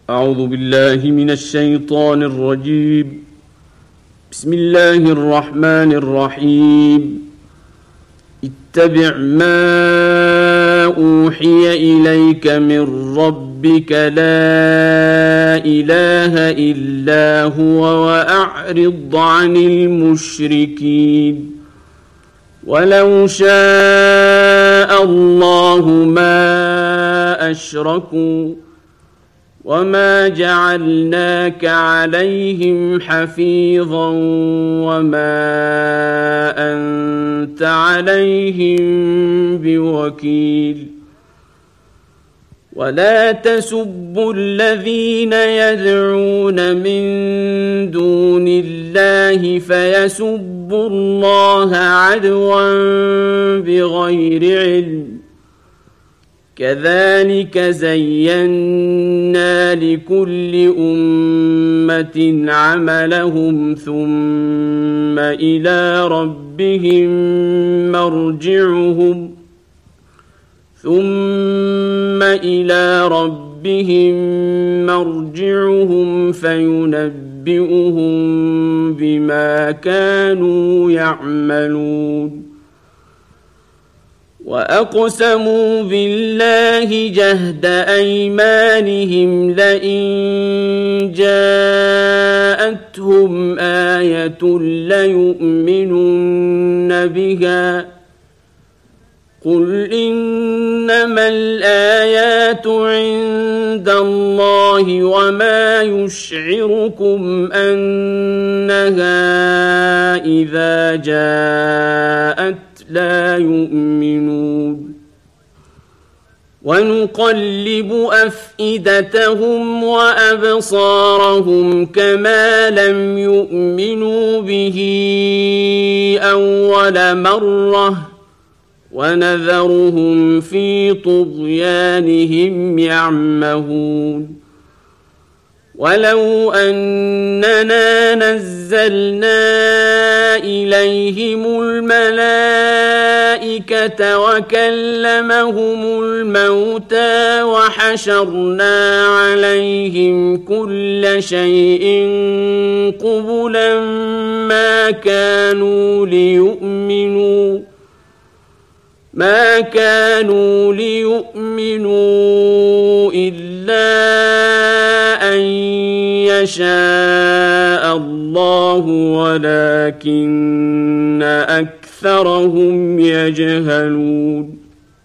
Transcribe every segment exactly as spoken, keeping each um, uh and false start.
أعوذ بالله من الشيطان الرجيم. بسم الله الرحمن الرحيم. اتبع ما أوحي إليك من ربك لا إله إلا هو وأعرض عن المشركين. ولو شاء الله ما أشركوا وما جعلناك عليهم حفيظا وما أنت عليهم بوكيل. ولا تسبوا الذين يدعون من دون الله فيسبوا الله عدوا بغير علم. كذلك زينا لكل أمة عملهم ثم إلى ربهم مرجعهم ثم إلى ربهم مرجعهم فينبئهم بما كانوا يعملون. وأقسموا بالله جهد أيمانهم لئن جاءتهم آية ليؤمنن بها قل إنما الآيات عند الله وما يشعركم أنها إذا جاءت لا يؤمنون. ونقلب أفئدتهم وأبصارهم كما لم يؤمنوا به أول مرة ونذرهم في طغيانهم يعمهون. ولو أننا نزلنا إليهم الملائكة وكلمهم الموتى وحشرنا عليهم كل شيء قبلا ما كانوا ليؤمنوا ما كانوا ليؤمنوا إلا أن يشاء الله ولكن أكثرهم يجهلون.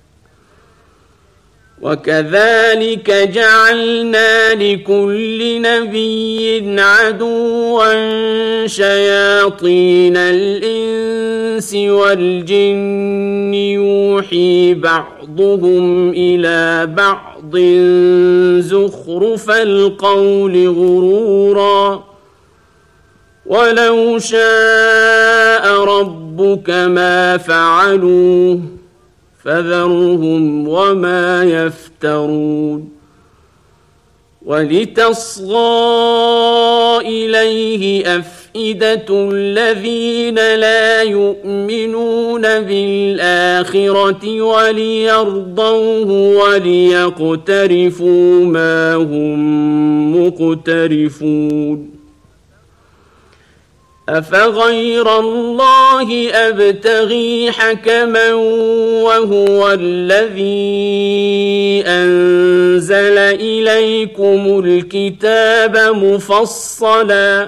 وكذلك جعلنا لكل نبي عدوا شياطين الإنس والجن يوحي بعضهم إلى بعض زخرف القول غرورا. ولو شاء ربك ما فعلوه فذرهم وما يفترون. ولتصغى إليه أفئدة الذين لا يؤمنون بالآخرة وليرضوه وليقترفوا ما هم مقترفون. أفغير الله أبتغي حكما وهو الذي أنزل إليكم الكتاب مفصلا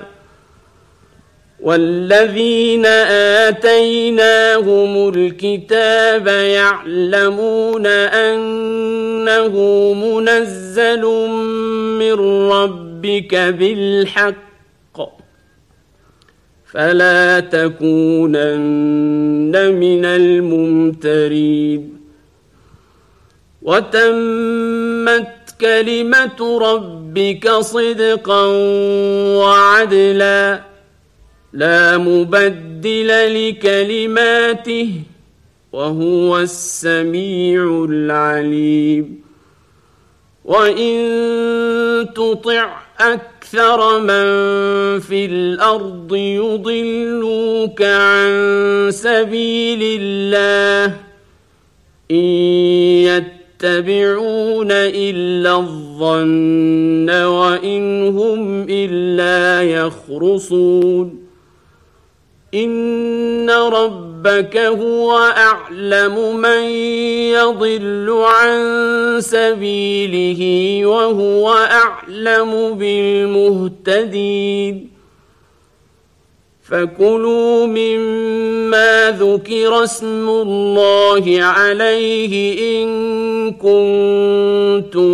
والذين آتيناهم الكتاب يعلمون أنه منزل من ربك بالحق فلا تكونن من الممترين. وتمت كلمة ربك صدقا وعدلا لا مبدل لكلماته وهو السميع العليم. وإن تطع أكثر من في الأرض يضلوك عن سبيل الله إن يتبعون إلا الظن وإن وإن هم إلا يخرصون إن ربك هو أعلم من يضل عن سبيله وهو أعلم بالمهتدين فكلوا مما ذكر اسم الله عليه إن كنتم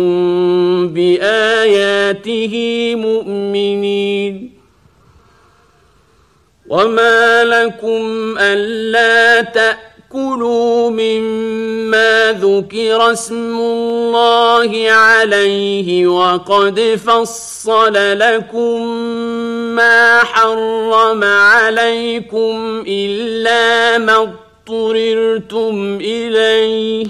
بآياته مؤمنين وما لكم ألا تأكلوا مما ذكر اسم الله عليه وقد فصل لكم ما حرم عليكم إلا ما اضطررتم إليه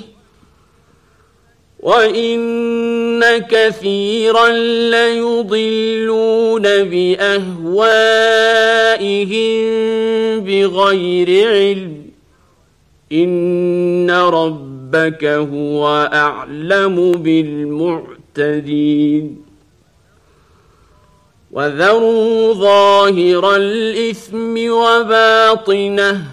وإن كثيرا ليضلون بأهوائهم بغير علم إن ربك هو أعلم بالمعتدين وذروا ظاهر الإثم وباطنه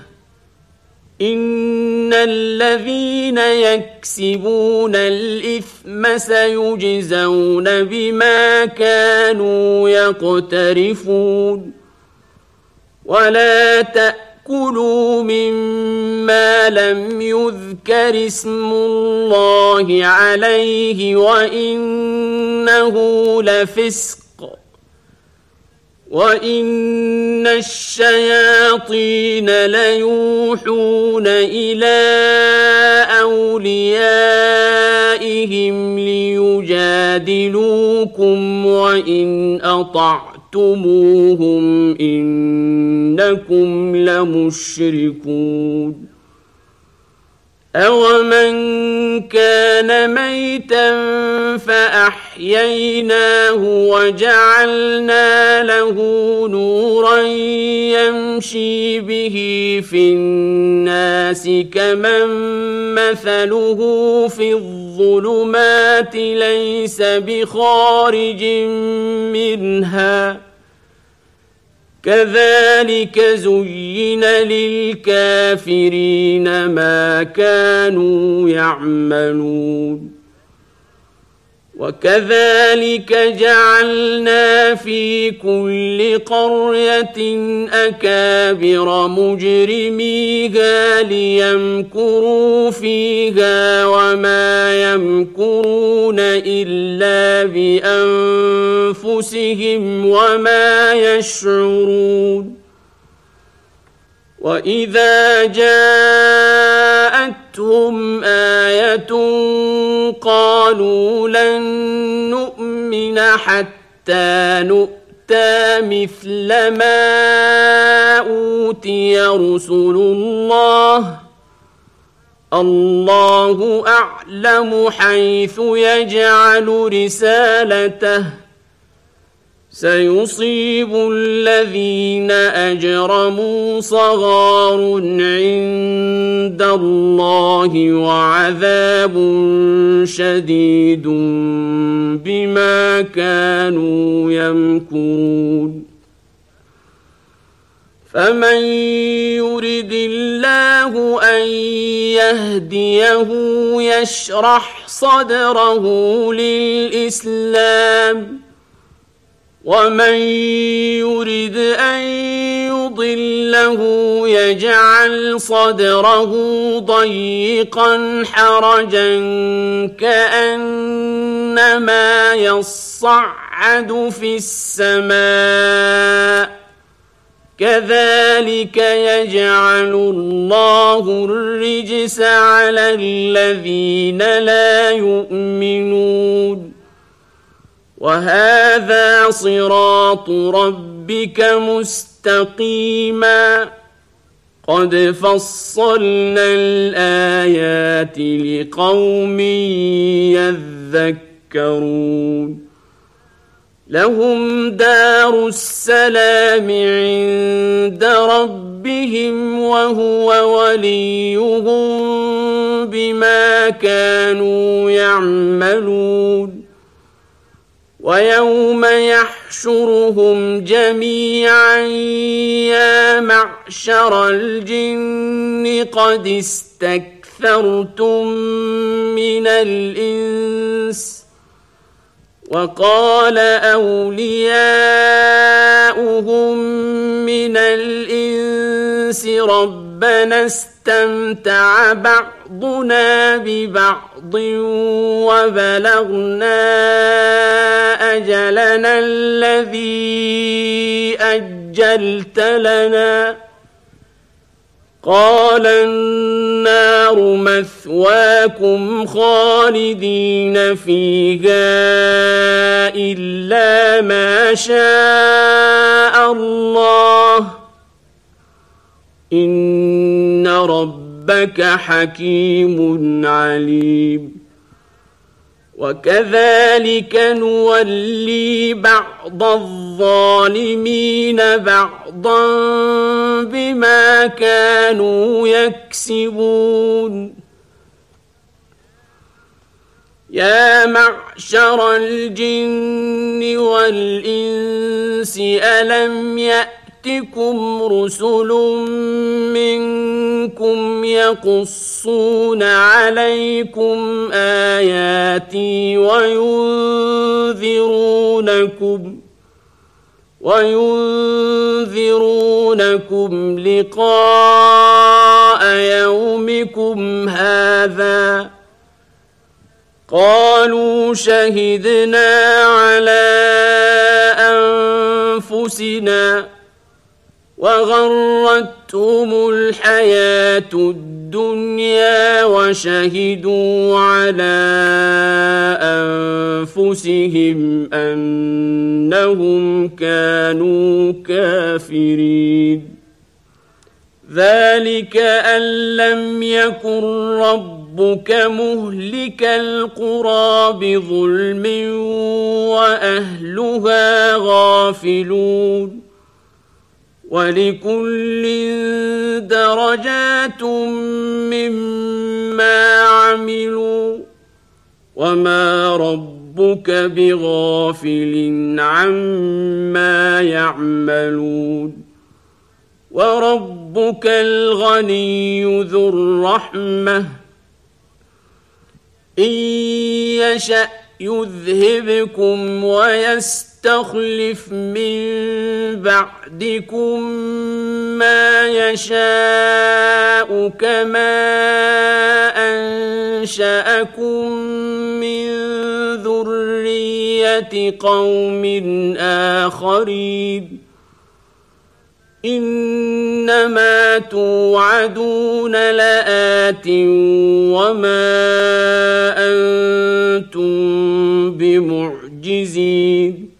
إن الذين يكسبون الإثم سيجزون بما كانوا يقترفون ولا تأكلوا مما لم يذكر اسم الله عليه وإنه لفسق وإن الشياطين ليوحون إلى أوليائهم ليجادلوكم وإن أطعتموهم إنكم لمشركون أومن كان ميتا فأحييناه وجعلنا له نورا يمشي به في الناس كمن مثله في الظلمات ليس بخارج منها كذلك زين للكافرين ما كانوا يعملون وكذلك جعلنا في كل قرية أكابر مجرميها ليمكروا فيها وما يمكرون إلا بأنفسهم وما يشعرون وإذا جاءتهم آية قالوا لن نؤمن حتى نؤتى مثل ما أوتي رسل الله الله أعلم حيث يجعل رسالته سيصيب الذين أجرموا صغار عند الله وعذاب شديد بما كانوا يمكرون فمن يرد الله أن يهديه يشرح صدره للإسلام ومن يرد أن يضله يجعل صدره ضيقا حرجا كأنما يصعد في السماء كذلك يجعل الله الرجس على الذين لا يؤمنون وهذا صراط ربك مستقيما قد فصلنا الآيات لقوم يذكرون لهم دار السلام عند ربهم وهو وليهم بما كانوا يعملون ويوم يحشرهم جميعا يا معشر الجن قد استكثرتم من الإنس وقال أولياؤهم من الإنس ربنا استمتع بعضنا ببعض وبلغنا أجلنا الذي أجلت لنا قال النار مثواكم خالدين فيها إلا ما شاء الله إن ربك حكيم عليم وكذلك نولي بعض الظالمين بعضا بما كانوا يكسبون يا معشر الجن والإنس ألم يأتكم رسل منكم يقصون عليكم آياتي وينذرونكم وينذرونكم لقاء يومكم هذا قالوا شهدنا على أنفسنا وغرتهم الحياة الدنيا وشهدوا على أنفسهم أنهم كانوا كافرين ذلك أن لم يكن ربك مهلك القرى بظلم وأهلها غافلون ولكل درجات مما عملوا وما ربك بغافل عما يعملون وربك الغني ذو الرحمة إن يشأ يذهبكم ويستخلف من بعدكم ما يشاء كما أنشأكم من ذرية قوم آخرين إنما توعدون لآت وما أنتم بمعجزين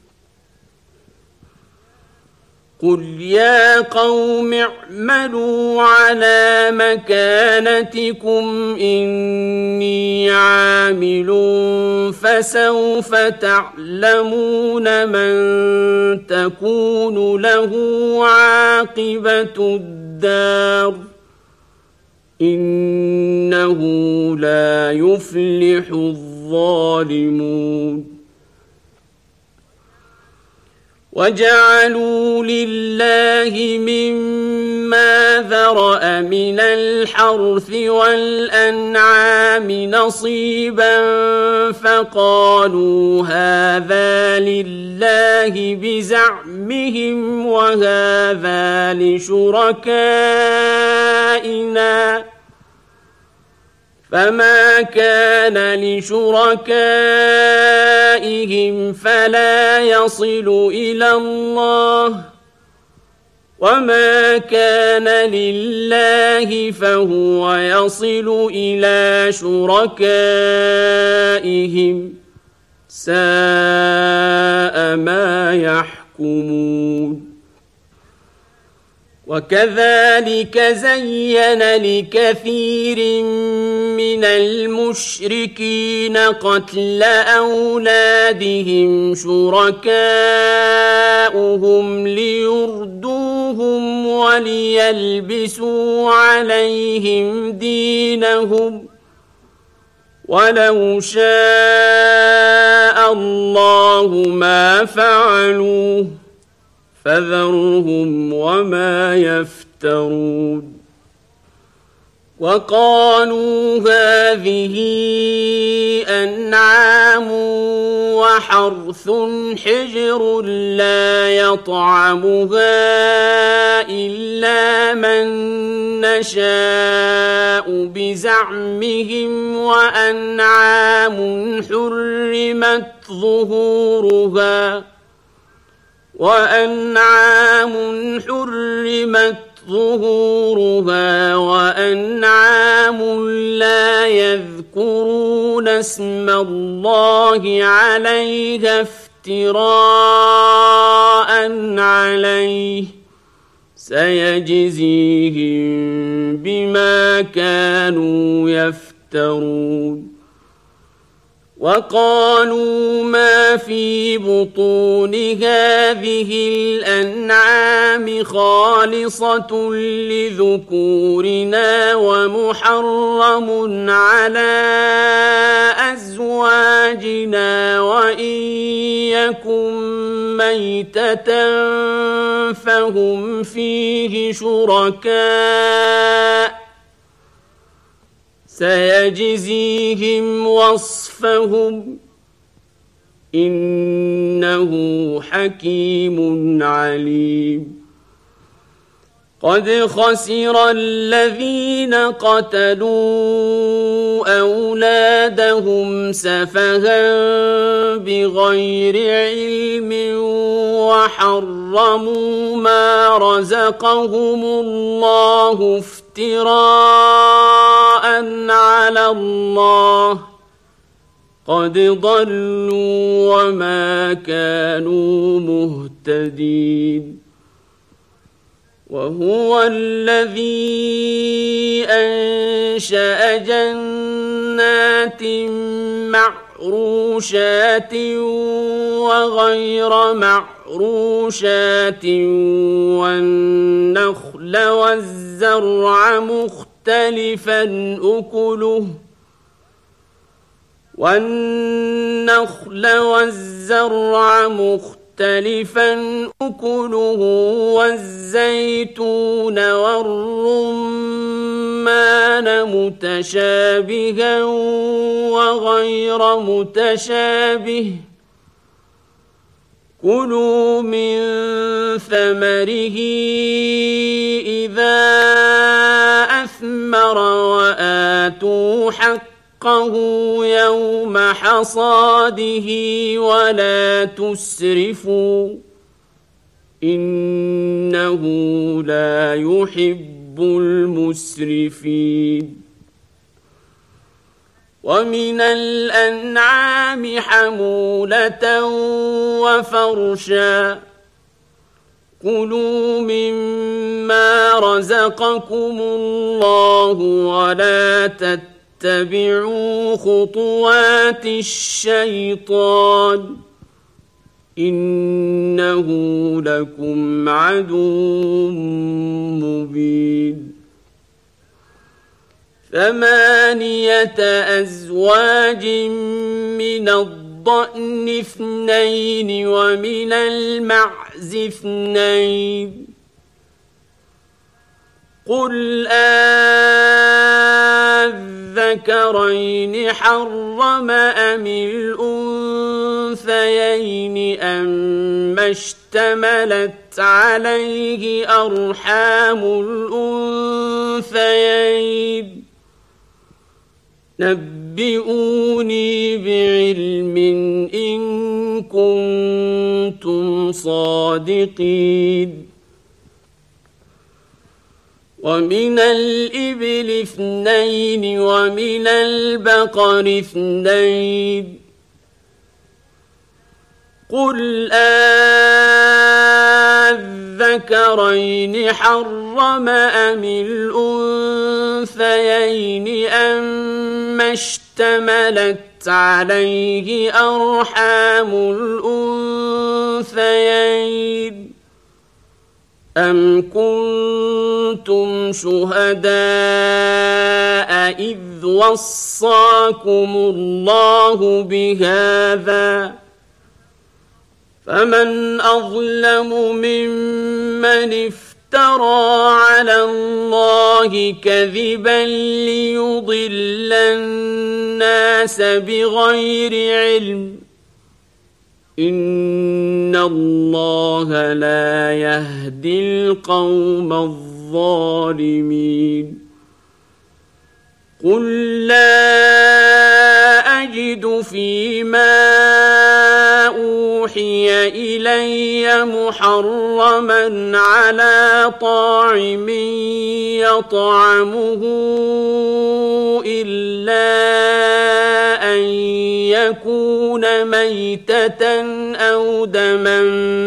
قل يا قوم اعملوا على مكانتكم إني عامل فسوف تعلمون من تكون له عاقبة الدار إنه لا يفلح الظالمون وجعلوا لله مما ذرأ من الحرث والأنعام نصيبا فقالوا هذا لله بزعمهم وهذا لشركائنا فما كان لشركائهم فلا يصل إلى الله وما كان لله فهو يصل إلى شركائهم ساء ما يحكمون وكذلك زين لكثير من المشركين قتل أولادهم شركاؤهم ليردوهم وليلبسوا عليهم دينهم ولو شاء الله ما فعلوه فذرهم وما يفترون وقالوا هذه أنعام وحرث حجر لا يطعمها إلا من نشاء بزعمهم وأنعام حرمت ظهورها وأنعام حرمت ظهورها وأنعام لا يذكرون اسم الله عليها افتراء عليه سيجزيهم بما كانوا يفترون وقالوا ما في بطون هذه الأنعام خالصة لذكورنا ومحرم على أزواجنا وإن يكن ميتة فهم فيه شركاء سيجزيهم وصفهم إنه حكيم عليم قد خسر الذين قتلوا أولادهم سفها بغير علم وحرموا ما رزقهم الله افتراء على الله قد ضلوا وما كانوا مهتدين وهو الذي أنشأ جنات معروشات وغير معروشات والنخل والزرع مختلفا أكله والنخل والزرع مختلفا أكله والزيتون والرمان متشابها وغير متشابه كلوا من ثمره إذا أثمر وآتوا حقه يوم حصاده ولا تسرفوا إنه لا يحب المسرفين ومن الأنعام حمولة وفرشا كلوا مما رزقكم الله ولا تتبعوا خطوات الشيطان إنه لكم عدو مبين ثمانية أزواج من الضأن اثنين ومن المعز اثنين قل أذكرين حرم أم الأنثيين أما اشتملت عليه أرحام الأنثيين نبئوني بعلم إن كنتم صادقين ومن الإبل اثنين ومن البقر اثنين قل أذكرين حرم أم الأنثيين أما اشتملت عليه أرحام الأنثيين أم كنتم كنتم شهداء إذ وصاكم الله بهذا فمن أظلم ممن افترى على الله كذبا ليضل الناس بغير علم إن الله لا يهدي القوم الظالمين قل لا أجد فيما أوحي إلي محرما على طاعم يطعمه إلا أن يكون ميتة أو دما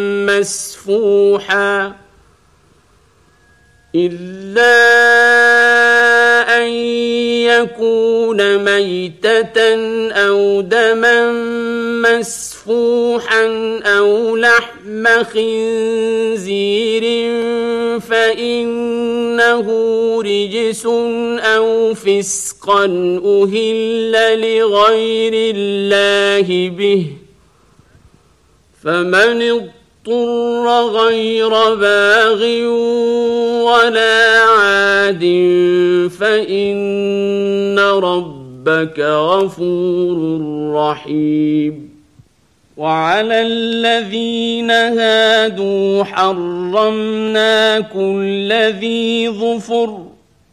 مسفوحا إلا أن يكون ميتة أو دما مسفوحا أو لحم خنزير فإنه رجس أو فسقا أهل لغير الله به فمن اضطر غير باغ ولا عاد فإن ربك غفور رحيم وعلى الذين هادوا حرمنا كل ذي ظفر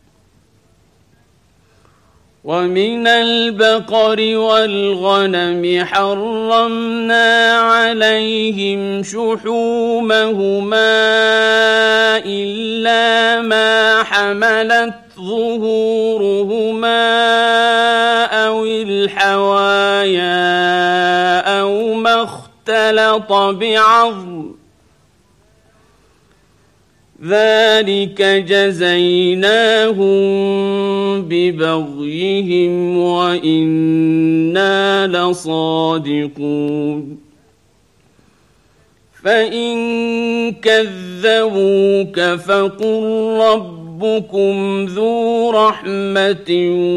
ومن البقر والغنم حرمنا عليهم شحومهما إلا ما حملت ظهورهما أو الحوايا أو ما اختلط بعظم ذلك جزيناهم ببغيهم وإنا لصادقون فإن كذبوك فقل ربكم ذو رحمة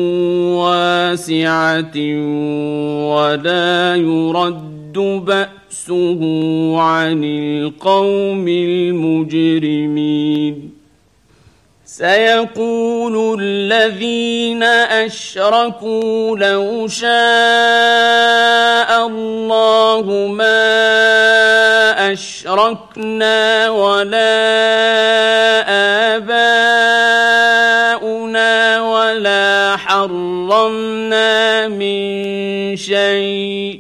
واسعة ولا يرد بأسه عن القوم المجرمين سيقول الذين أشركوا لو شاء الله ما أشركنا ولا آباؤنا ولا حرمنا من شيء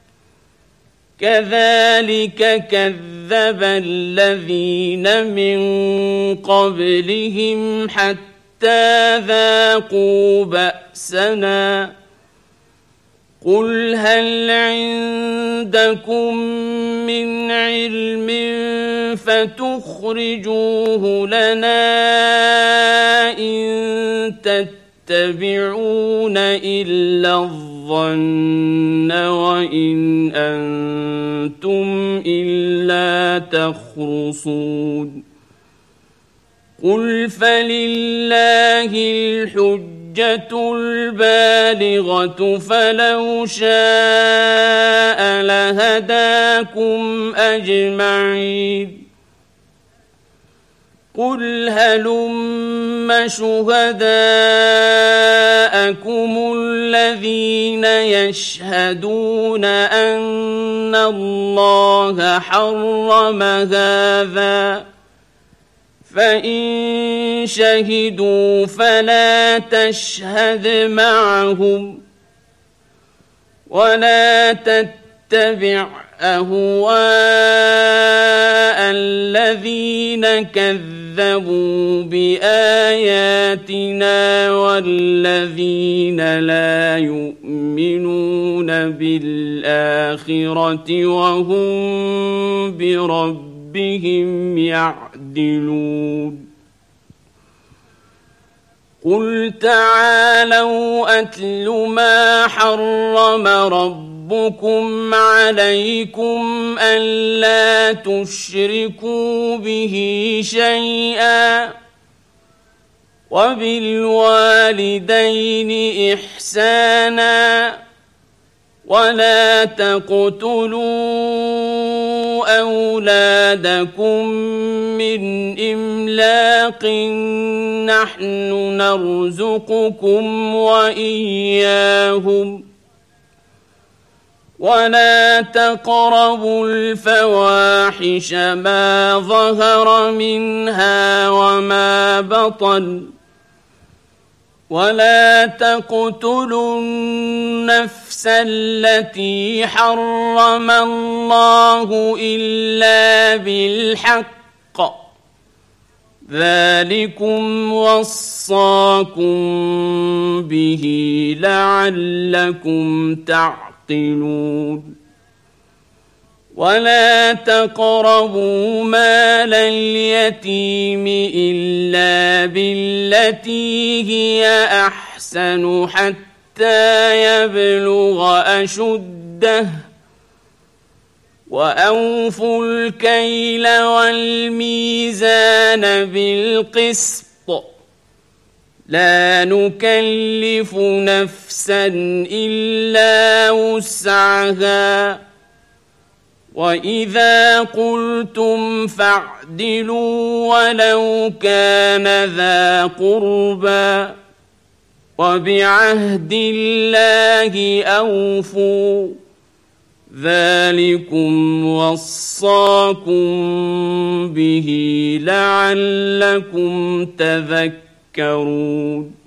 كذلك كذب الذين من قبلهم حتى ذاقوا بأسنا قل هل عندكم من علم فتخرجوه لنا إن تتبعون إلا الظن وإن أنتم إلا تخرصون قل فلله الحجة البالغة فلو شاء لهداكم أجمعين قل هلم شهداءكم الذين يشهدون أن الله حرم هذا فإن شهدوا فلا تشهد معهم ولا تتبع أهواء الذين كذبوا بآياتنا والذين لا يؤمنون بالآخرة وهم بربهم يعدلون قل تعالوا أتل ما حرم ربكم عليكم ألا تشركوا به شيئا وبالوالدين إحسانا ولا تقتلوا أولادكم من إملاق نحن نرزقكم وإياهم ولا تقربوا الفواحش ما ظهر منها وما بطن ولا تقتلوا النفس التي حرم الله إلا بالحق ذلكم وصاكم به لعلكم تعقلون ولا تقربوا مال اليتيم إلا بالتي هي أحسن حتى يبلغ أشده وأوفوا الكيل والميزان بالقسط لا نكلف نفسا إلا وسعها وإذا قلتم فاعدلوا ولو كان ذا قربى وبعهد الله أوفوا ذلكم وصاكم به لعلكم تذكرون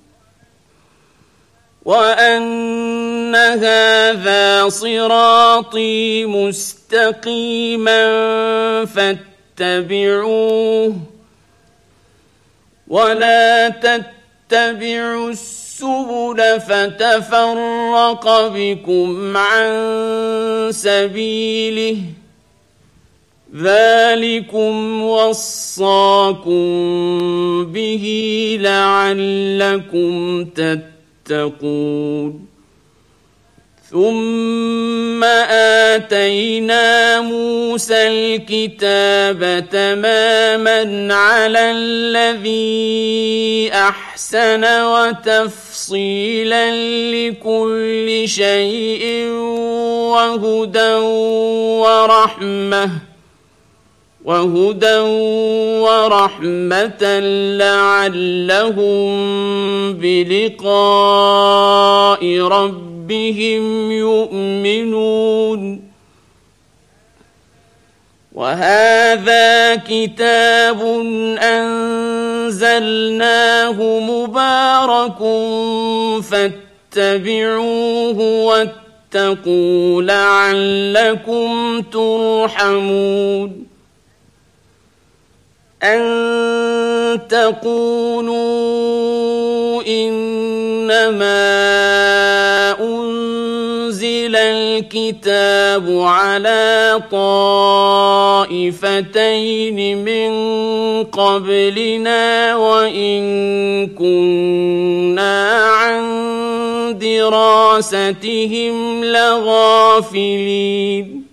وأن هذا صراطي مستقيما فاتبعوه ولا تتبعوا السبل فتفرق بكم عن سبيله ذلكم وصاكم به لعلكم تتقون تتقون ثم آتينا موسى الكتاب تماما على الذي أحسن وتفصيلا لكل شيء وهدى ورحمة وهدى ورحمة لعلهم بلقاء ربهم يؤمنون وهذا كتاب أنزلناه مبارك فاتبعوه واتقوا لعلكم ترحمون أن تقولوا إنما أنزل الكتاب على طائفتين من قبلنا وإن كنا عن دراستهم لغافلين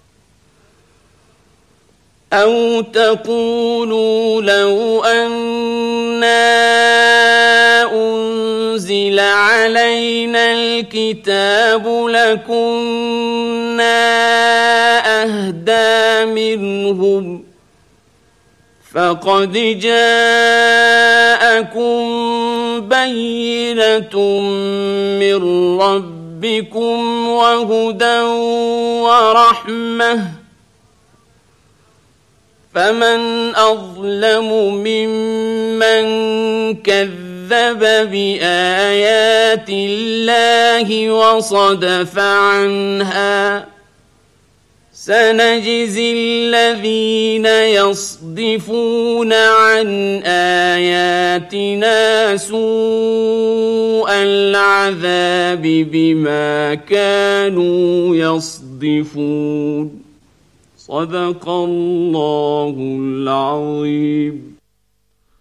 أو تقولوا لو أنا أنزل علينا الكتاب لكنا أهدى منهم فقد جاءكم بينة من ربكم وهدى ورحمة فمن أظلم ممن كذب بآيات الله وصدف عنها سنجزي الذين يصدفون عن آياتنا سوء العذاب بما كانوا يصدفون صدق الله العظيم.